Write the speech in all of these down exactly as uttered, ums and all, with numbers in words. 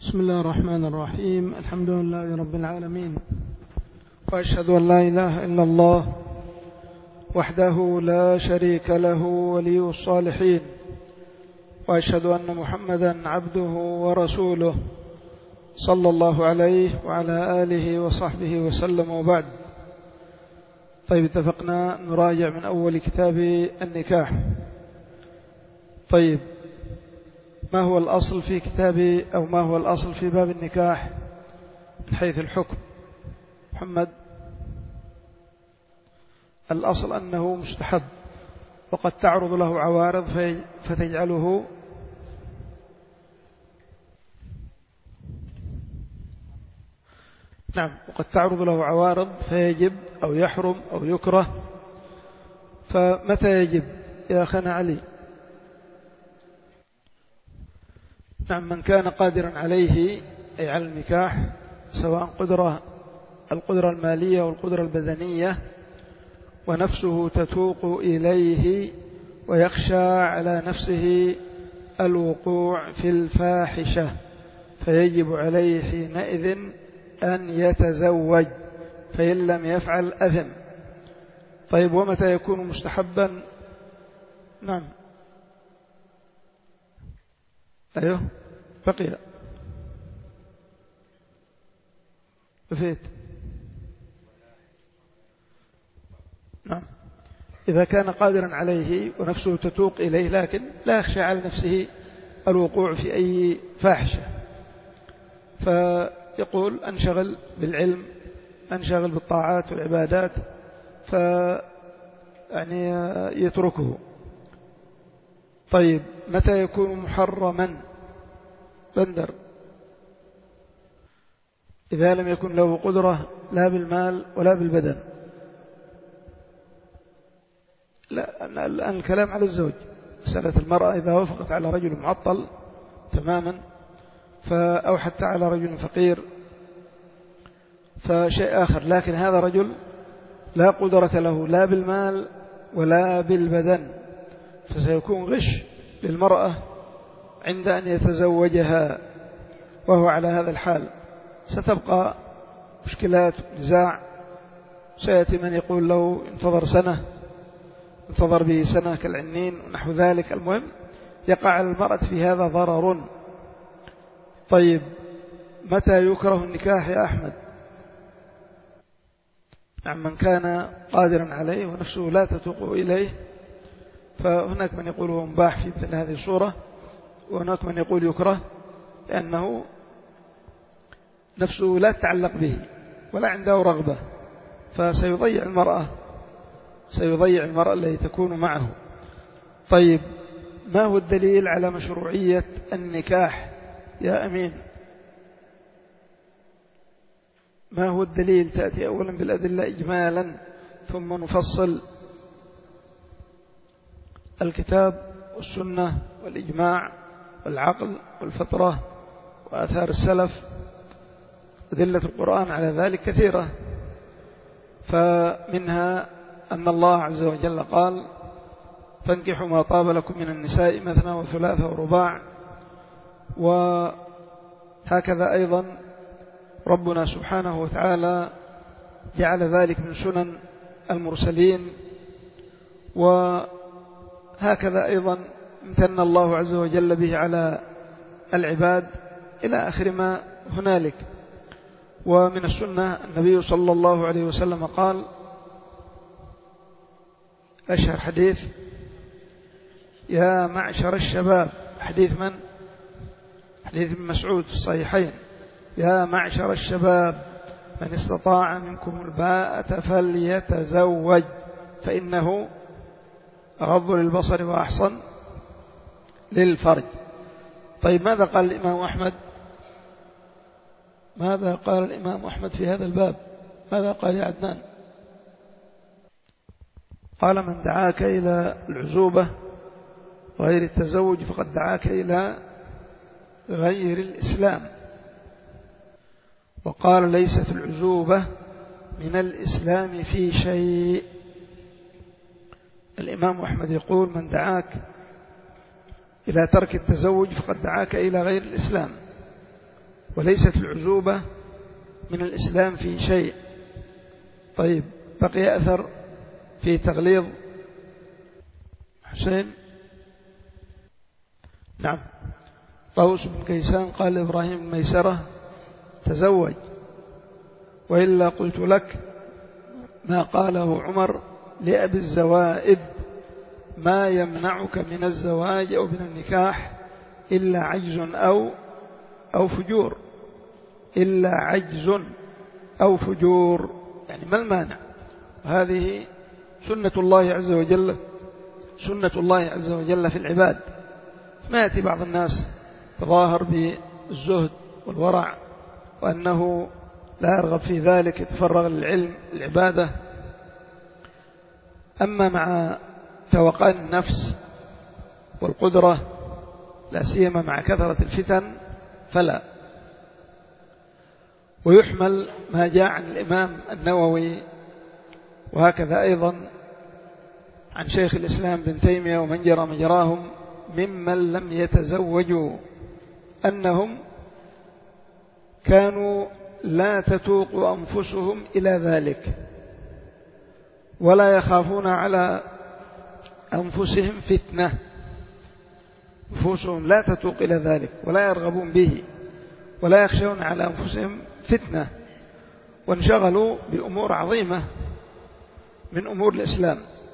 بسم الله الرحمن الرحيم. الحمد لله رب العالمين، وأشهد أن لا إله إلا الله وحده لا شريك له ولي الصالحين، وأشهد أن محمدا عبده ورسوله صلى الله عليه وعلى آله وصحبه وسلم، وبعد. طيب، اتفقنا نراجع من أول كتاب النكاح. طيب، ما هو الأصل في كتاب أو ما هو الأصل في باب النكاح من حيث الحكم؟ محمد. الأصل أنه مستحب، وقد تعرض له عوارض فتجعله نعم وقد تعرض له عوارض فيجب أو يحرم أو يكره. فمتى يجب يا أخنا علي؟ نعم، من كان قادرا عليه، أي على النكاح، سواء قدرة القدرة المالية والقدرة البدنية، ونفسه تتوق إليه ويخشى على نفسه الوقوع في الفاحشة، فيجب عليه حينئذ أن يتزوج، فإن لم يفعل أثم. طيب، ومتى يكون مستحبا؟ نعم أيوه بقي بفيت. نعم، إذا كان قادرا عليه ونفسه تتوق إليه، لكن لا يخشى على نفسه الوقوع في أي فاحشة، فيقول أنشغل بالعلم، أنشغل بالطاعات والعبادات، ف يعني يتركه. طيب، متى يكون محرما؟ بندر. إذا لم يكن له قدرة لا بالمال ولا بالبدن. لا، الآن الكلام على الزوج. مسألة المرأة إذا وافقت على رجل معطل تماما أو حتى على رجل فقير فشيء آخر، لكن هذا رجل لا قدرة له لا بالمال ولا بالبدن، فسيكون غش للمرأة عند أن يتزوجها وهو على هذا الحال. ستبقى مشكلات ونزاع، سيأتي من يقول له انتظر سنة، انتظر به سنة كالعنين ونحو ذلك. المهم يقع على المرأة في هذا ضرر. طيب، متى يكره النكاح يا أحمد؟ نعم، من كان قادرا عليه ونفسه لا تتوق إليه، فهناك من يقول هو مباح في مثل هذه الصورة، وهناك من يقول يكره لأنه نفسه لا تتعلق به ولا عنده رغبة، فسيضيع المرأة سيضيع المرأة التي تكون معه. طيب، ما هو الدليل على مشروعية النكاح يا أمين؟ ما هو الدليل؟ تأتي أولا بالأدلة إجمالا ثم نفصل. الكتاب والسنة والإجماع والعقل والفطرة وآثار السلف، أدلة القرآن على ذلك كثيرة. فمنها أن الله عز وجل قال: فانكحوا ما طاب لكم من النساء مثنى وثلاث ورباع. وهكذا أيضا ربنا سبحانه وتعالى جعل ذلك من سنن المرسلين، وهكذا أيضا امتن الله عز وجل به على العباد إلى آخر ما هنالك. ومن السنة النبي صلى الله عليه وسلم قال، أشهر حديث: يا معشر الشباب. حديث من؟ حديث ابن مسعود في الصحيحين: يا معشر الشباب من استطاع منكم الباءة فليتزوج فإنه أغض للبصر وأحصن للفرج. طيب، ماذا قال الإمام أحمد؟ ماذا قال الإمام أحمد في هذا الباب؟ ماذا قال يا عدنان؟ قال: من دعاك إلى العزوبة غير التزوج فقد دعاك إلى غير الإسلام. وقال: ليست العزوبة من الإسلام في شيء. الإمام أحمد يقول: من دعاك إلى ترك التزوج فقد دعاك إلى غير الإسلام. وليست العزوبة من الإسلام في شيء. طيب بقي أثر في تغليظ حسين. نعم. طاووس بن كيسان قال إبراهيم بن ميسرة تزوج، وإلا قلت لك ما قاله عمر لأبي الزوائد ما يمنعك من الزواج أو من النكاح إلا عجز أو أو فجور، إلا عجز أو فجور، يعني ما المانع؟ هذه سنة الله عز وجل، سنة الله عز وجل في العباد. ما يأتي بعض الناس تظاهر بالزهد والورع وأنه لا يرغب في ذلك، يتفرغ للعلم العبادة، أما مع توقان النفس والقدرة لا سيما مع كثرة الفتن فلا. ويحمل ما جاء عن الإمام النووي وهكذا أيضا عن شيخ الإسلام بن تيمية ومن جرى مجراهم ممن لم يتزوجوا أنهم كانوا لا تتوق أنفسهم إلى ذلك ولا يخافون على أنفسهم فتنة، نفوسهم لا تتوق إلى ذلك ولا يرغبون به ولا يخشون على أنفسهم فتنة، وانشغلوا بأمور عظيمة من أمور الإسلام.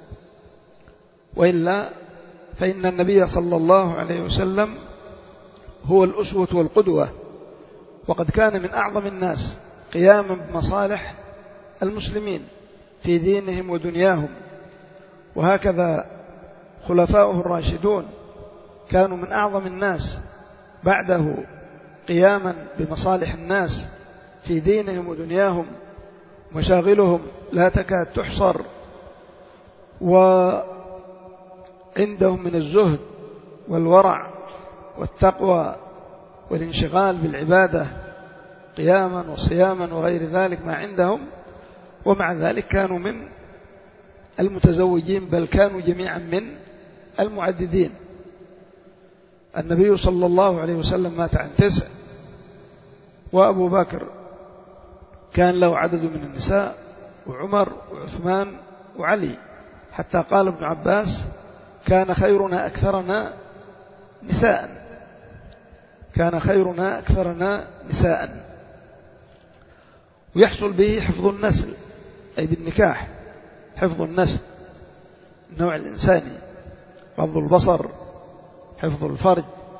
وإلا فإن النبي صلى الله عليه وسلم هو الأسوة والقدوة، وقد كان من أعظم الناس قياما بمصالح المسلمين في دينهم ودنياهم، وهكذا خلفاؤه الراشدون كانوا من أعظم الناس بعده قياما بمصالح الناس في دينهم ودنياهم، مشاغلهم لا تكاد تحصر، وعندهم من الزهد والورع والتقوى والانشغال بالعبادة قياما وصياما وغير ذلك ما عندهم، ومع ذلك كانوا من المتزوجين، بل كانوا جميعا من المعددين. النبي صلى الله عليه وسلم مات عن تسع، وأبو بكر كان له عدد من النساء، وعمر وعثمان وعلي، حتى قال ابن عباس كان خيرنا أكثرنا نساء، كان خيرنا أكثرنا نساء. ويحصل به حفظ النسل، أي بالنكاح حفظ النسل النوع الإنساني، غض البصر، حفظ الفرج،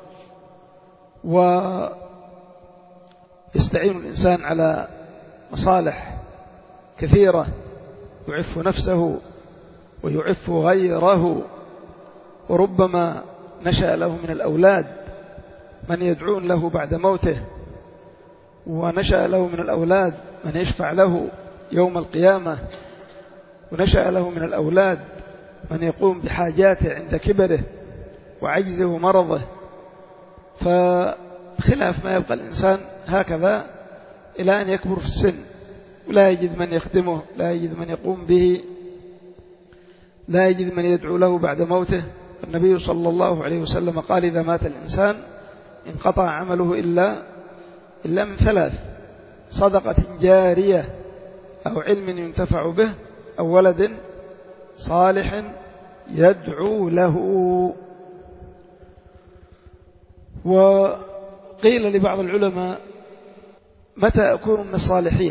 ويستعين الإنسان على مصالح كثيرة، يعف نفسه ويعف غيره، وربما نشأ له من الأولاد من يدعون له بعد موته، ونشأ له من الأولاد من يشفع له يوم القيامة، ونشأ له من الأولاد من يقوم بحاجاته عند كبره وعجزه ومرضه. فخلاف ما يبقى الإنسان هكذا إلى أن يكبر في السن ولا يجد من يخدمه، لا يجد من يقوم به، لا يجد من يدعو له بعد موته. النبي صلى الله عليه وسلم قال إذا مات الإنسان انقطع عمله إلا إلا من ثلاث: صدقة جارية أو علم ينتفع به أو ولد صالح يدعو له. وقيل لبعض العلماء متى أكون من الصالحين،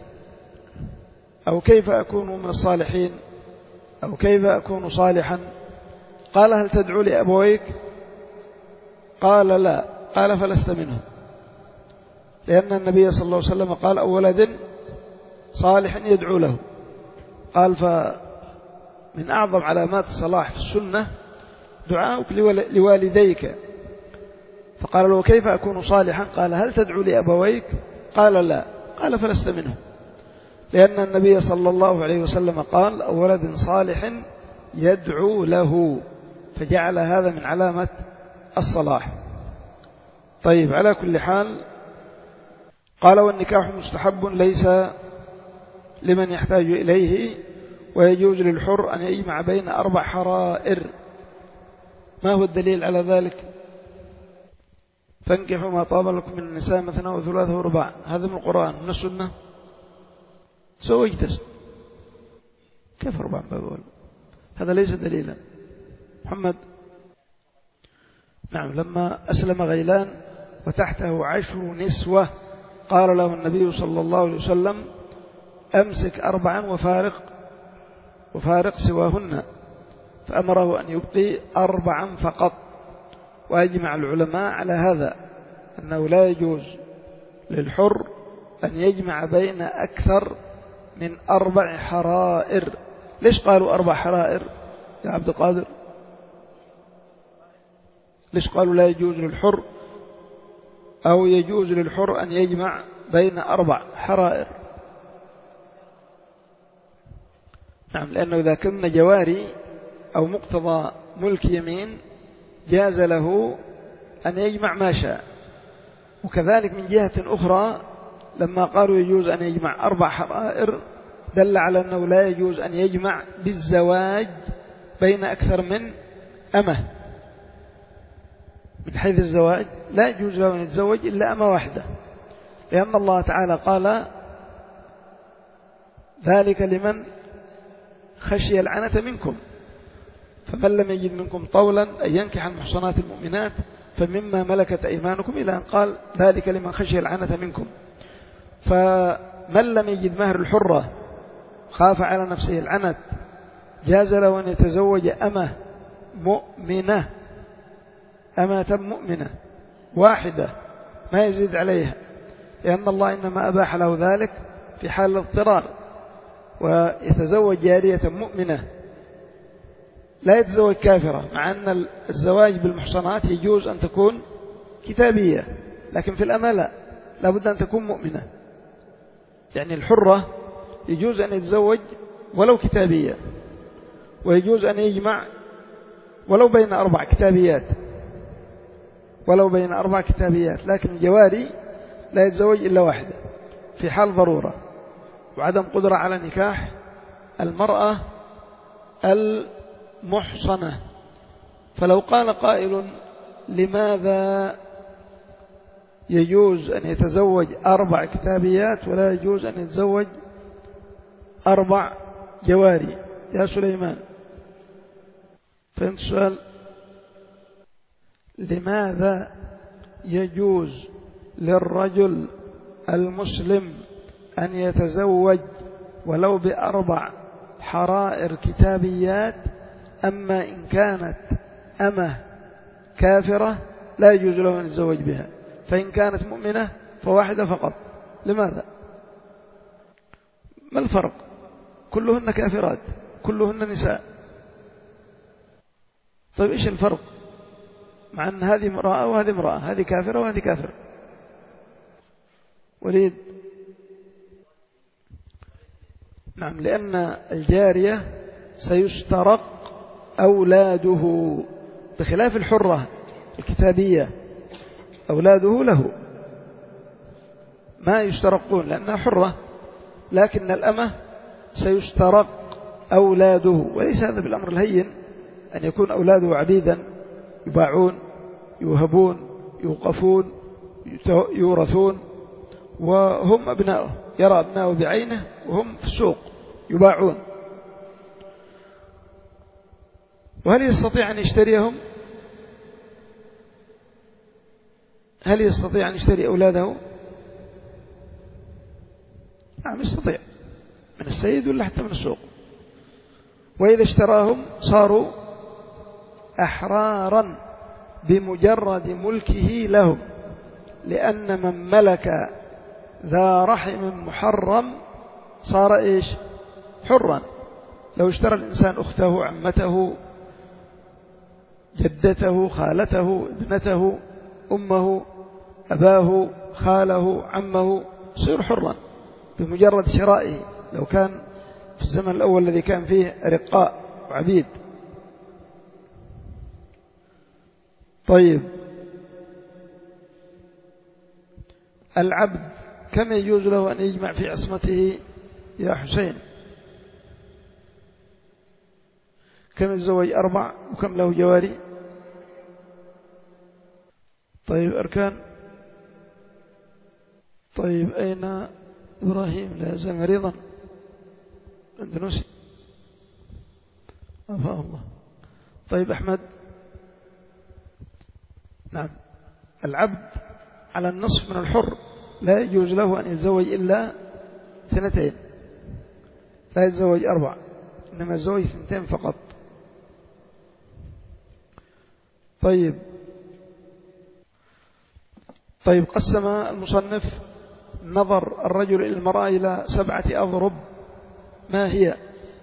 أو كيف أكون من الصالحين، أو كيف أكون صالحا؟ قال هل تدعو لأبويك؟ قال لا. قال فلست منهم، لأن النبي صلى الله عليه وسلم قال أو ولد صالح يدعو له. قال فمن أعظم علامات الصلاح في السنة دعاؤك لوالديك. فقال له كيف أكون صالحا؟ قال هل تدعو لأبويك؟ قال لا. قال فلست منهم، لأن النبي صلى الله عليه وسلم قال أو ولد صالح يدعو له، فجعل هذا من علامة الصلاح. طيب، على كل حال قال والنكاح مستحب ليس لمن يحتاج إليه، ويجوز للحر أن يجمع بين أربع حرائر. ما هو الدليل على ذلك؟ فانكحوا ما طاب لكم من النساء مثنى وثلاث ورباع. هذا من القرآن. من السنة زوجت. كيف أربع باب؟ هذا ليس دليلا. محمد. نعم. لما أسلم غيلان وتحته عشر نسوة قال له النبي صلى الله عليه وسلم أمسك أربعا وفارق وفارق سواهن، فأمره أن يبقي أربعا فقط. وأجمع العلماء على هذا أنه لا يجوز للحر أن يجمع بين أكثر من أربع حرائر. ليش قالوا أربع حرائر يا عبد القادر؟ ليش قالوا لا يجوز للحر أو يجوز للحر أن يجمع بين أربع حرائر؟ نعم، لأنه إذا كن جواري أو مقتضى ملك يمين جاز له أن يجمع ما شاء. وكذلك من جهة أخرى لما قالوا يجوز أن يجمع أربع حرائر دل على أنه لا يجوز أن يجمع بالزواج بين أكثر من أمة. من حيث الزواج لا يجوز له أن يتزوج إلا أمة واحدة، لأن الله تعالى قال ذلك لمن خشي العنة منكم، فمن لم يجد منكم طولا أن ينكح المحصنات المؤمنات فمما ملكت أيمانكم، إلى أن قال ذلك لمن خشي العنة منكم. فمن لم يجد مهر الحرة خاف على نفسه العنت جاز له أن يتزوج أمة مؤمنة، أمة مؤمنة واحدة ما يزيد عليها، لأن الله إنما أباح له ذلك في حال الاضطرار. ويتزوج جارية مؤمنة، لا يتزوج كافرة، مع أن الزواج بالمحصنات يجوز أن تكون كتابية، لكن في الأمة لا، لابد أن تكون مؤمنة. يعني الحرة يجوز أن يتزوج ولو كتابية، ويجوز أن يجمع ولو بين أربع كتابيات ولو بين أربع كتابيات لكن الجواري لا يتزوج إلا واحدة في حال ضرورة وعدم قدرة على نكاح المرأة المحصنة. فلو قال قائل لماذا يجوز أن يتزوج أربع كتابيات ولا يجوز أن يتزوج أربع جواري يا سليمان؟ فهمت السؤال؟ لماذا يجوز للرجل المسلم أن يتزوج ولو بأربع حرائر كتابيات، أما إن كانت أمة كافرة لا يجوز له أن يتزوج بها، فإن كانت مؤمنة فواحدة فقط؟ لماذا؟ ما الفرق؟ كلهن كافرات، كلهن نساء. طيب إيش الفرق؟ مع أن هذه امرأة وهذه امرأة، هذه كافرة وهذه كافرة. وليد. نعم، لأن الجارية سيسترق أولاده، بخلاف الحرة الكتابية أولاده له ما يسترقون لأنها حرة، لكن الأمة سيسترق أولاده. وليس هذا بالأمر الهين أن يكون أولاده عبيدا يباعون يوهبون يوقفون يورثون وهم أبناؤه، يرى أبناؤه بعينه وهم في السوق يباعون. وهل يستطيع أن يشتريهم؟ هل يستطيع أن يشتري أولاده؟ نعم يستطيع، من السيد ولا حتى من السوق. وإذا اشتراهم صاروا أحرارا بمجرد ملكه لهم، لأن من ملك ذا رحم محرم صار إيش؟ حرا. لو اشترى الإنسان أخته عمته جدته خالته ابنته أمه أباه خاله عمه صير حرا بمجرد شرائه، لو كان في الزمن الأول الذي كان فيه رقاء وعبيد. طيب العبد كم يجوز له أن يجمع في عصمته يا حسين؟ كم يتزوج؟ أربع. وكم له جواري؟ طيب أركان. طيب أين إبراهيم؟ لا يزال مريضا أندونيسي أفاء الله. طيب أحمد. نعم. العبد على النصف من الحر، لا يجوز له أن يتزوج إلا اثنتين، لا يتزوج أربع، إنما يتزوج اثنتين فقط. طيب طيب قسم المصنف نظر الرجل إلى المرأة إلى سبعة أضرب، ما هي؟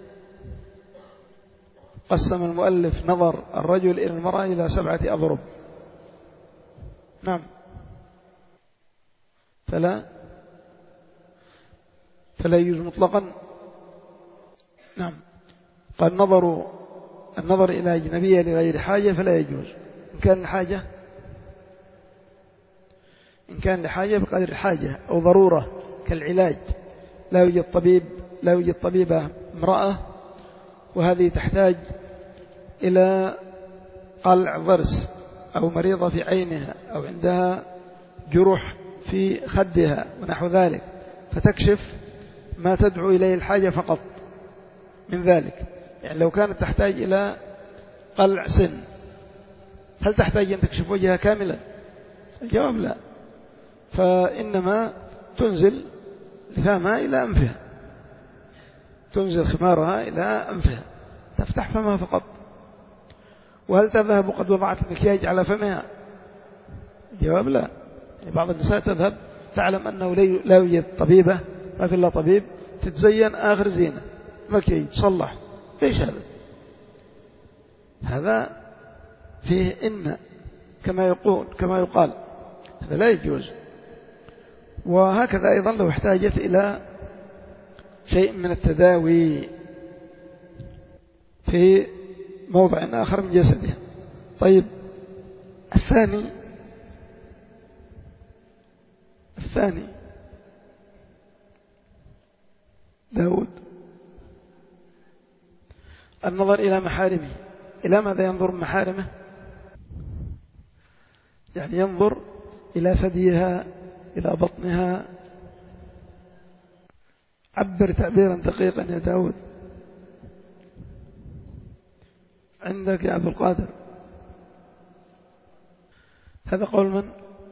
قسم المؤلف نظر الرجل إلى المرأة إلى سبعة أضرب. نعم. فلا فلا يجوز مطلقا. نعم. قال نظر النظر إلى أجنبية لغير حاجة فلا يجوز. إن كان لحاجة إن كان لحاجة بقدر الحاجة أو ضرورة كالعلاج، لا يوجد طبيب لا يوجد طبيبة امرأة وهذه تحتاج إلى قلع ضرس، أو مريضة في عينها، أو عندها جروح في خدها ونحو ذلك، فتكشف ما تدعو إليه الحاجة فقط من ذلك. يعني لو كانت تحتاج إلى قلع سن، هل تحتاج أن تكشف وجهها كاملا؟ الجواب لا، فإنما تنزل لفامها إلى أنفها، تنزل خمارها إلى أنفها، تفتح فمها فقط. وهل تذهب وقد وضعت المكياج على فمها؟ الجواب لا. يعني بعض النساء تذهب تعلم أنه لا يوجد طبيبة، ما في إلا طبيب، تتزين آخر زينة، مكياج تصلح. إيش هذا؟ هذا فيه إن كما يقول كما يقال، هذا لا يجوز. وهكذا أيضا لو احتاجت إلى شيء من التداوي في موضع آخر من جسدها. طيب الثاني الثاني داود النظر إلى محارمه. إلى ماذا ينظر محارمه؟ يعني ينظر إلى ثديها، إلى بطنها. عبر تعبيرا دقيقا يا داود. عندك يا عبد القادر. هذا قول من؟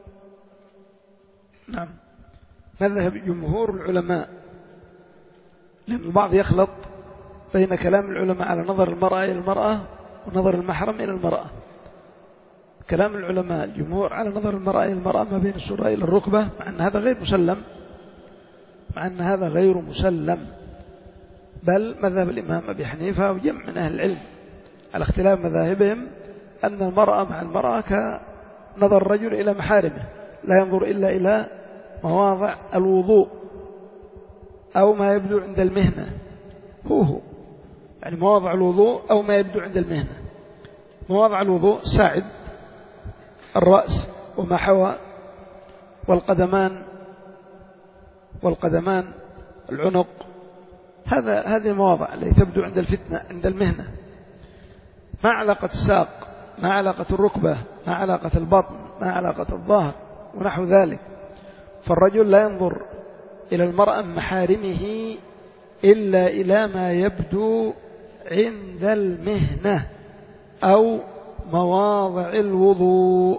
نعم. مذهب جمهور العلماء، لأن البعض يخلط بين كلام العلماء على نظر المرأة إلى المرأة ونظر المحرم إلى المرأة. كلام العلماء الجمهور على نظر المرأة إلى المرأة ما بين السرة إلى الركبة، مع أن هذا غير مسلم مع أن هذا غير مسلم بل مذهب الإمام أبي حنيفة وجمع من أهل العلم على اختلاف مذاهبهم أن المرأة مع المرأة كنظر الرجل إلى محارمه، لا ينظر إلا إلى مواضع الوضوء أو ما يبدو عند المهنة. هو هو يعني مواضع الوضوء أو ما يبدو عند المهنة. مواضع الوضوء ساعد الرأس وما حوى، والقدمان والقدمان العنق، هذا هذه المواضع التي تبدو عند الفتنة عند المهنة. ما علاقة الساق، ما علاقة الركبة، ما علاقة البطن، ما علاقة الظهر ونحو ذلك. فالرجل لا ينظر إلى المرأة محارمه إلا إلى ما يبدو عند المهنة أو مواضع الوضوء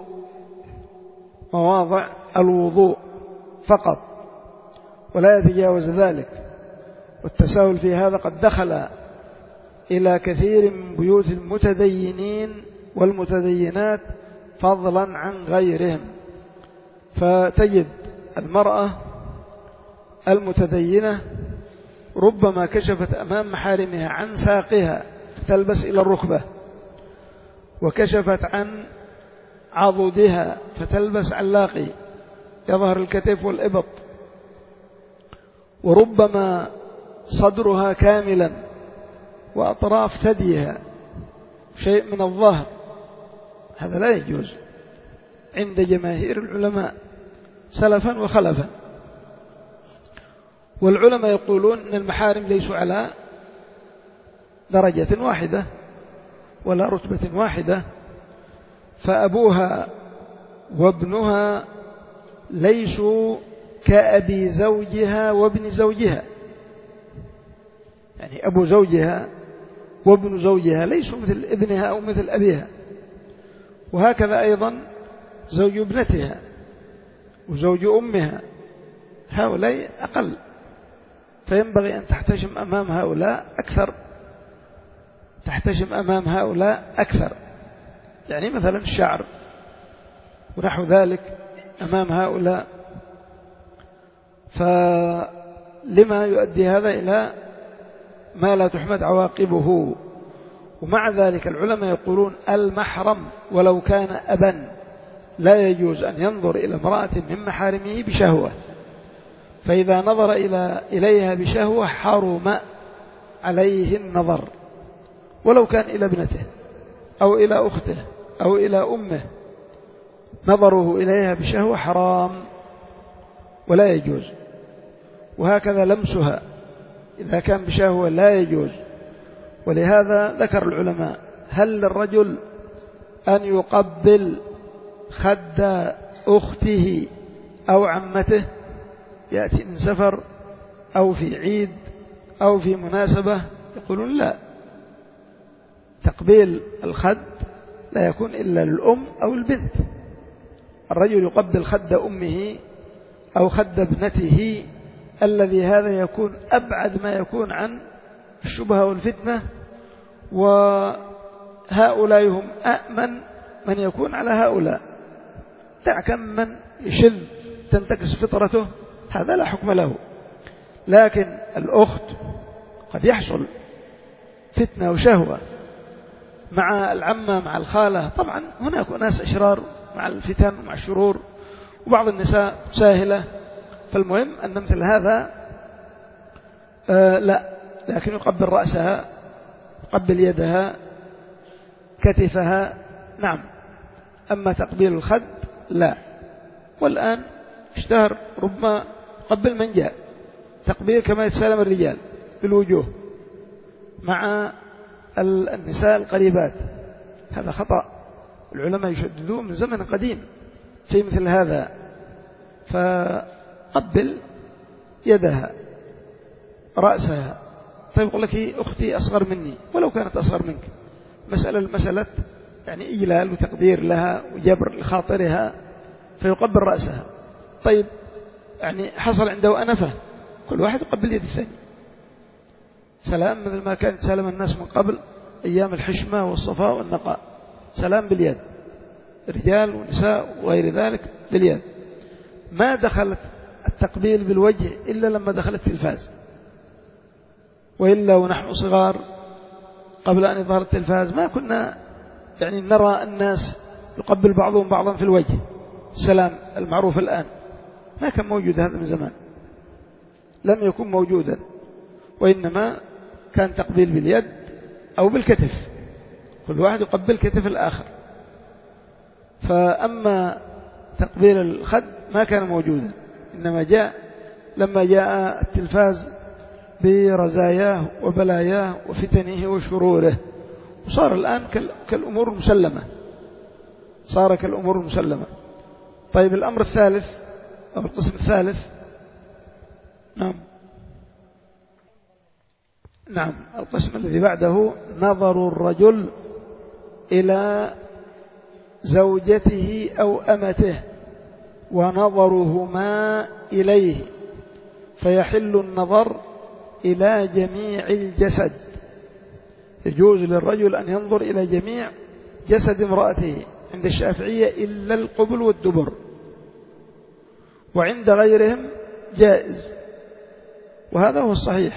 مواضع الوضوء فقط، ولا يتجاوز ذلك. والتساهل في هذا قد دخل إلى كثير من بيوت المتدينين والمتدينات فضلا عن غيرهم، فتجد المرأة المتدينة ربما كشفت أمام محارمها عن ساقها فتلبس إلى الركبة، وكشفت عن عضدها فتلبس علاقي يظهر الكتف والإبط، وربما صدرها كاملا وأطراف ثديها شيء من الظهر. هذا لا يجوز عند جماهير العلماء سلفا وخلفا. والعلماء يقولون أن المحارم ليسوا على درجة واحدة ولا رتبة واحدة، فأبوها وابنها ليسوا كأبي زوجها وابن زوجها، يعني أبو زوجها وابن زوجها ليسوا مثل ابنها أو مثل أبيها، وهكذا أيضا زوج ابنتها وزوج أمها، هؤلاء أقل، فينبغي أن تحتشم أمام هؤلاء أكثر، تحتشم أمام هؤلاء أكثر، يعني مثلا الشعر ونحو ذلك أمام هؤلاء. فلما يؤدي هذا إلى ما لا تحمد عواقبه. ومع ذلك العلماء يقولون المحرم ولو كان أبا لا يجوز أن ينظر إلى امرأة من محارمه بشهوة، فإذا نظر إلى إليها بشهوة حرم عليه النظر، ولو كان إلى ابنته أو إلى أخته أو إلى أمه، نظره إليها بشهوة حرام ولا يجوز. وهكذا لمسها إذا كان بشهوة لا يجوز. ولهذا ذكر العلماء هل للرجل أن يقبل خد أخته أو عمته، يأتي من سفر أو في عيد أو في مناسبة؟ يقولون لا، تقبيل الخد لا يكون إلا للأم أو البنت. الرجل يقبل خد أمه أو خد ابنته، الذي هذا يكون أبعد ما يكون عن الشبهة والفتنة، وهؤلاء هم أأمن من يكون على هؤلاء. دع كم من يشذ تنتكس فطرته، هذا لا حكم له. لكن الأخت قد يحصل فتنة وشهوة مع العمة مع الخالة، طبعا هناك ناس أشرار مع الفتن ومع الشرور، وبعض النساء ساهلة، فالمهم أن مثل هذا آه لا، لكن يقبل رأسها، يقبل يدها، كتفها، نعم. أما تقبيل الخد لا. والآن اشتهر ربما قبل من جاء تقبيل كما يتسالم الرجال بالوجوه مع النساء القريبات، هذا خطأ، العلماء يشددون من زمن قديم في مثل هذا. فقبل يدها، رأسها. طيب يقول لك أختي أصغر مني، ولو كانت أصغر منك، مسألة المسألة يعني إجلال وتقدير لها وجبر لخاطرها، فيقبل رأسها. طيب يعني حصل عنده أنفة، كل واحد يقبل يد الثاني، سلام، مثل ما كانت سلام الناس من قبل أيام الحشمة والصفاء والنقاء، سلام باليد، رجال ونساء وغير ذلك باليد. ما دخلت التقبيل بالوجه إلا لما دخلت التلفاز، وإلا ونحن صغار قبل أن يظهر التلفاز ما كنا يعني نرى الناس يقبل بعضهم بعضا في الوجه، السلام المعروف الآن ما كان موجود، هذا من زمان لم يكن موجودا، وإنما كان تقبيل باليد أو بالكتف، كل واحد يقبل كتف الآخر. فأما تقبيل الخد ما كان موجودا، إنما جاء لما جاء التلفاز برزاياه وبلاياه وفتنه وشروره، وصار الآن كالأمور المسلمة، صار كالأمور المسلمة. طيب الأمر الثالث أو القسم الثالث، نعم نعم القسم الذي بعده نظر الرجل إلى زوجته أو أمته ونظرهما إليه، فيحل النظر إلى جميع الجسد. يجوز للرجل أن ينظر إلى جميع جسد امرأته عند الشافعية إلا القبل والدبر، وعند غيرهم جائز، وهذا هو الصحيح،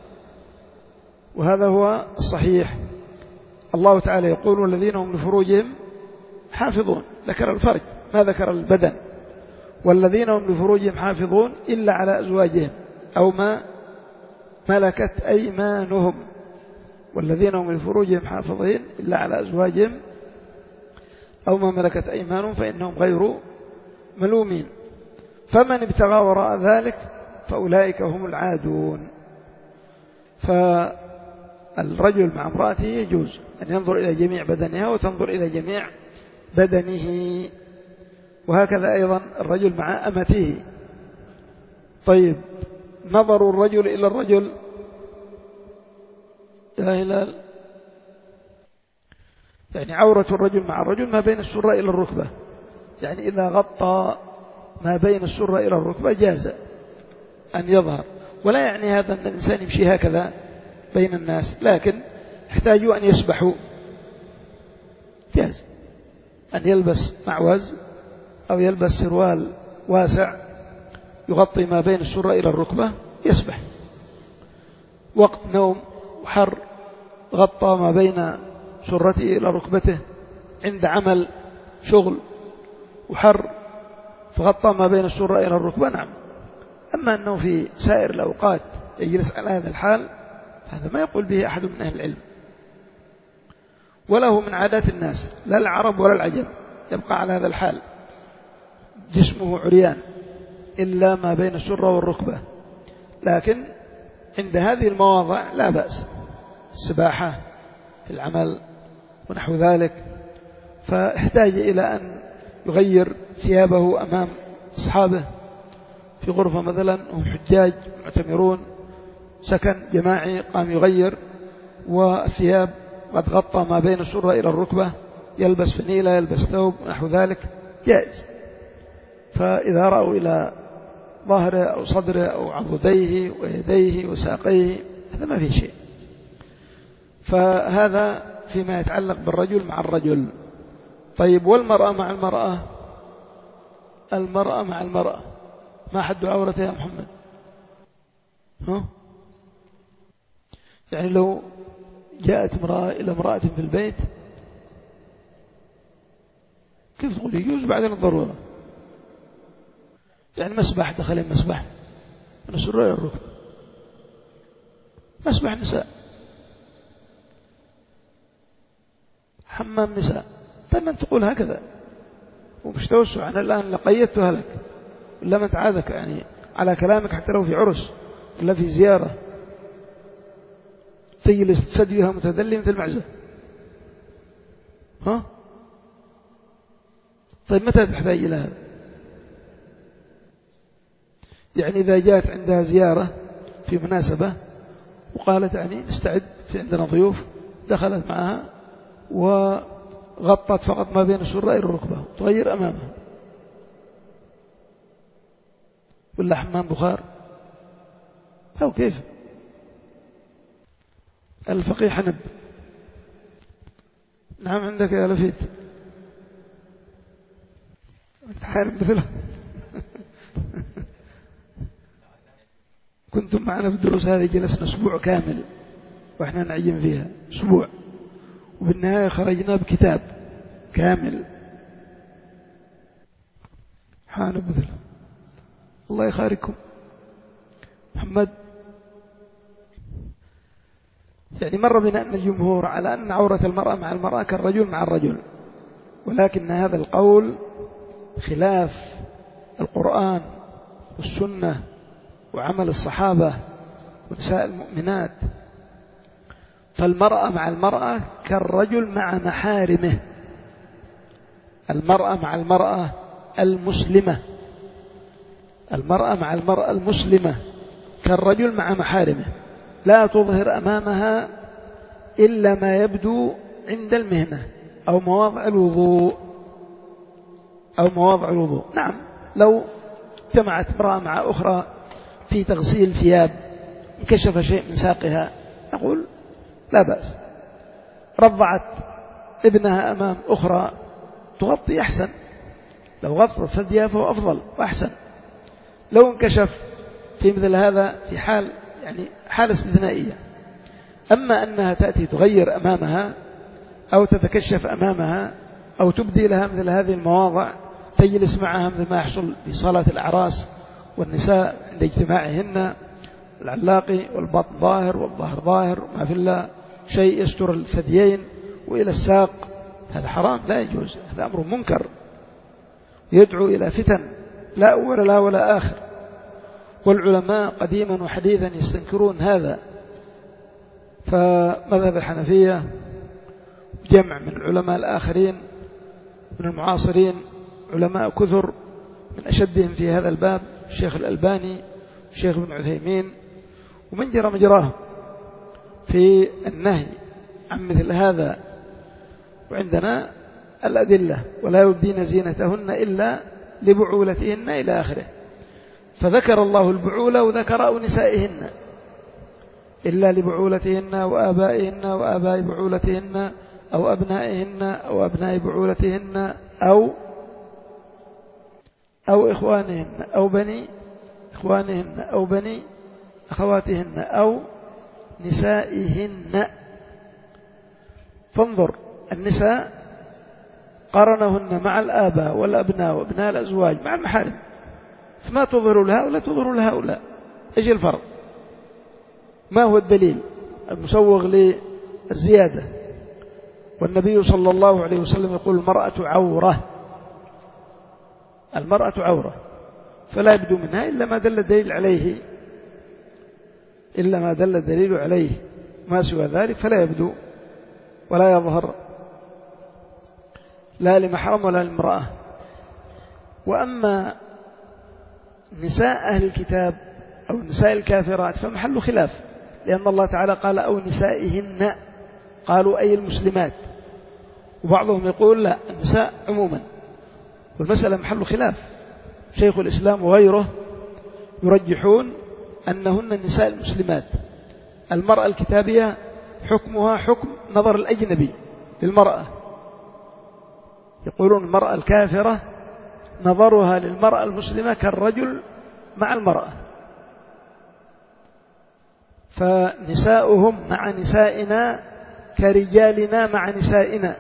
وهذا هو الصحيح. الله تعالى يقول والذين هم لفروجهم حافظون، ذكر الفرج ما ذكر البدن، والذين هم لفروجهم حافظون إلا على أزواجهم أو ما ملكت أيمانهم، والذين هم لفروجهم حافظين إلا على أزواجهم أو ما ملكت أيمانهم فإنهم غير ملومين، فمن ابتغى وراء ذلك فأولئك هم العادون. فالرجل مع امرأته يجوز أن ينظر إلى جميع بدنها وتنظر إلى جميع بدنه. وهكذا أيضا الرجل مع أمته. طيب نظر الرجل إلى الرجل يا هلال، يعني عورة الرجل مع الرجل ما بين السرة إلى الركبة، يعني إذا غطى ما بين السرة إلى الركبة جاز أن يظهر، ولا يعني هذا أن الإنسان يمشي هكذا بين الناس، لكن احتاجوا أن يسبحوا جاز أن يلبس معوز أو يلبس سروال واسع يغطي ما بين السرة إلى الركبة يسبح. وقت نوم وحر غطى ما بين سرته إلى ركبته، عند عمل شغل وحر فغطى ما بين السرة إلى الركبة نعم. أما أنه في سائر الأوقات يجلس على هذا الحال هذا ما يقول به أحد من أهل العلم، وله من عادات الناس لا العرب ولا العجم يبقى على هذا الحال جسمه عريان إلا ما بين السرة والركبة، لكن عند هذه المواضع لا بأس، السباحة في العمل ونحو ذلك، فاحتاج إلى أن يغير ثيابه أمام أصحابه في غرفة مثلا هم حجاج معتمرون سكن جماعي قام يغير والثياب قد غطى ما بين السرة إلى الركبة يلبس فنيلة يلبس ثوب ونحو ذلك جائز. فإذا رأوا إلى ظهره أو صدره أو عضديه ويديه وساقيه هذا ما في شيء. فهذا فيما يتعلق بالرجل مع الرجل. طيب والمرأة مع المرأة؟ المرأة مع المرأة ما حد عورتها يا محمد؟ ها؟ يعني لو جاءت امرأة إلى امرأة في البيت كيف تقول يجوز بعدين الضرورة؟ يعني مسبح دخلين مسبح من السرة إلى الركبة، مسبح نساء، حمام نساء. طيب من تقول هكذا ومش توسع، أنا الآن لقيتها لك ولا من تعاذك يعني على كلامك حتى لو في عرس ولا في زيارة تجلس ثديها متذلي مثل المعزة. ها؟ طيب متى تحتاج إلى هذا؟ يعني إذا جاءت عندها زيارة في مناسبة وقالت يعني نستعد في عندنا ضيوف، دخلت معها وغطت فقط ما بين السرة إلى الركبة تغير أمامها، ولا حمام بخار أو كيف؟ الفقيه حنب نعم عندك يا لفيت أنت حارب مثله كنتم معنا في الدروس هذه جلسنا أسبوع كامل وإحنا نعجم فيها أسبوع، وبالنهاية خرجنا بكتاب كامل حارب مثله. الله يخارجكم محمد. يعني مر بنا أن الجمهور على أن عورة المرأة مع المرأة كالرجل مع الرجل، ولكن هذا القول خلاف القرآن والسنة وعمل الصحابة ونساء المؤمنات. فالمرأة مع المرأة كالرجل مع محارمه، المرأة مع المرأة المسلمة، المرأة مع المرأة المسلمة كالرجل مع محارمه، لا تظهر أمامها إلا ما يبدو عند المهنة أو مواضع الوضوء أو مواضع الوضوء. نعم لو اجتمعت امرأة مع أخرى في تغسيل ثياب انكشف شيء من ساقها نقول لا بأس، رضعت ابنها أمام أخرى تغطي أحسن، لو غطت ثديها فهو أفضل وأحسن. لو انكشف في مثل هذا في حال يعني حالة استثنائية. أما أنها تأتي تغير أمامها أو تتكشف أمامها أو تبدي لها مثل هذه المواضع، تجلس معها مثل ما يحصل في صلاة الأعراس والنساء عند اجتماعهن، العلاقي والبطن ظاهر والظهر ظاهر ما في الله شيء يستر الثديين وإلى الساق، هذا حرام لا يجوز، هذا أمر منكر يدعو إلى فتن لا أول لا ولا آخر. والعلماء قديما وحديثا يستنكرون هذا. فمذهب الحنفية جمع من العلماء الآخرين من المعاصرين علماء كثر، من أشدهم في هذا الباب الشيخ الألباني الشيخ ابن عثيمين، ومن جرى مجراهم في النهي عن مثل هذا. وعندنا الأدلة: ولا يبدين زينتهن إلا لبعولتهن إلى آخره. فذكر الله البعولة وذكر نسائهن: إلا لبعولتهن وآبائهن وآباء بعولتهن أو أبنائهن أو أبناء بعولتهن أو أو إخوانهن أو بني إخوانهن أو بني أخواتهن أو نسائهن. فانظر، النساء قارنهن مع الآباء والأبناء وأبناء الأزواج مع المحارم، فما تظهر لهؤلاء تظهر لهؤلاء. إيش الفرق؟ ما هو الدليل المسوغ للزيادة؟ والنبي صلى الله عليه وسلم يقول: المرأة عورة، المرأة عورة، فلا يبدو منها إلا ما دل الدليل عليه، إلا ما دل الدليل عليه، ما سوى ذلك فلا يبدو ولا يظهر لا لمحرم ولا لامرأة. وأما نساء أهل الكتاب أو نساء الكافرات فمحل خلاف، لأن الله تعالى قال: أو نسائهن، قالوا أي المسلمات، وبعضهم يقول لا، النساء عموما، والمسألة محل خلاف. شيخ الإسلام وغيره يرجحون أنهن النساء المسلمات. المرأة الكتابية حكمها حكم نظر الأجنبي للمرأة، يقولون المرأة الكافرة نظرها للمرأة المسلمة كالرجل مع المرأة، فنساؤهم مع نسائنا كرجالنا مع نسائنا،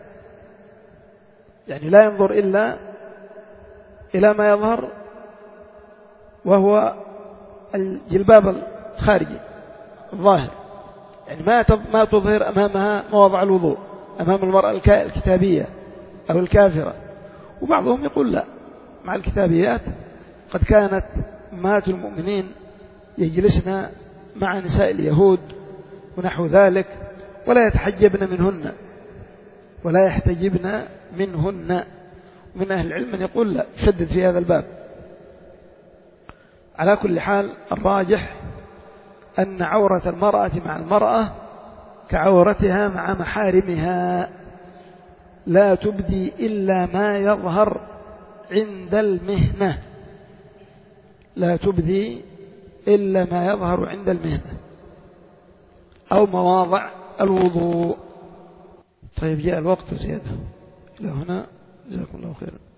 يعني لا ينظر إلا إلى ما يظهر وهو الجلباب الخارجي الظاهر، يعني ما ما تظهر أمامها مواضع الوضوء أمام المرأة الكتابية أو الكافرة. وبعضهم يقول لا، مع الكتابيات قد كانت أمهات المؤمنين يجلسن مع نساء اليهود ونحو ذلك ولا يتحجبن منهن ولا يحتجبن منهن. من أهل العلم من يقول لا، شدد في هذا الباب. على كل حال الراجح أن عورة المرأة مع المرأة كعورتها مع محارمها، لا تبدي إلا ما يظهر عند المهنة، لا تبدي إلا ما يظهر عند المهنة أو مواضع الوضوء. طيب، جاء الوقت زيادة إلى هنا، جزاكم الله خيرا.